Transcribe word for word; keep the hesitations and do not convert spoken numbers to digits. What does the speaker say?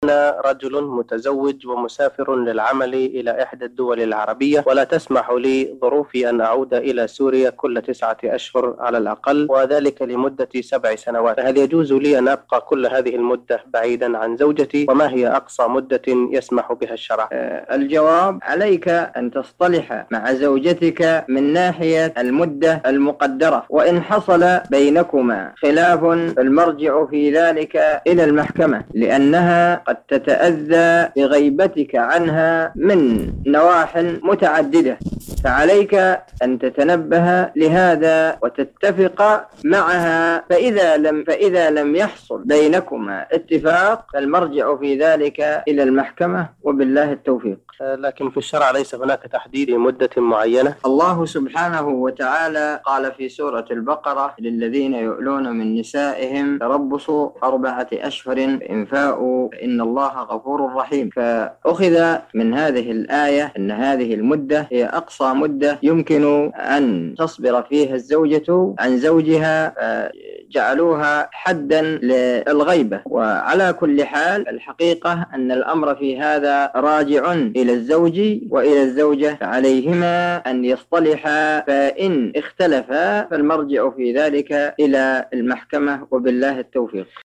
أنا رجل متزوج ومسافر للعمل إلى إحدى الدول العربية، ولا تسمح لي ظروفي أن أعود إلى سوريا كل تسعة أشهر على الأقل، وذلك لمدة سبع سنوات. هل يجوز لي أن أبقى كل هذه المدة بعيدا عن زوجتي؟ وما هي أقصى مدة يسمح بها الشرع؟ الجواب: عليك أن تصطلح مع زوجتك من ناحية المدة المقدرة، وإن حصل بينكما خلاف فالمرجع في ذلك إلى المحكمة، لأنها قد تتأذى بغيبتك عنها من نواح متعددة، فعليك أن تتنبه لهذا وتتفق معها. فإذا لم فإذا لم يحصل بينكما اتفاق فالمرجع في ذلك إلى المحكمة، وبالله التوفيق. لكن في الشرع ليس هناك تحديد لمدة معينة. الله سبحانه وتعالى قال في سورة البقرة: للذين يؤلون من نسائهم تربصوا أربعة أشهر إن فاءوا إن الله غفور رحيم. فأخذ من هذه الآية أن هذه المدة هي أقصى مدة يمكن أن تصبر فيها الزوجة عن زوجها، جعلوها حدا للغيبة. وعلى كل حال الحقيقة أن الأمر في هذا راجع إلى الزوج وإلى الزوجة، فعليهما أن يصطلحا، فإن اختلفا فالمرجع في ذلك إلى المحكمة، وبالله التوفيق.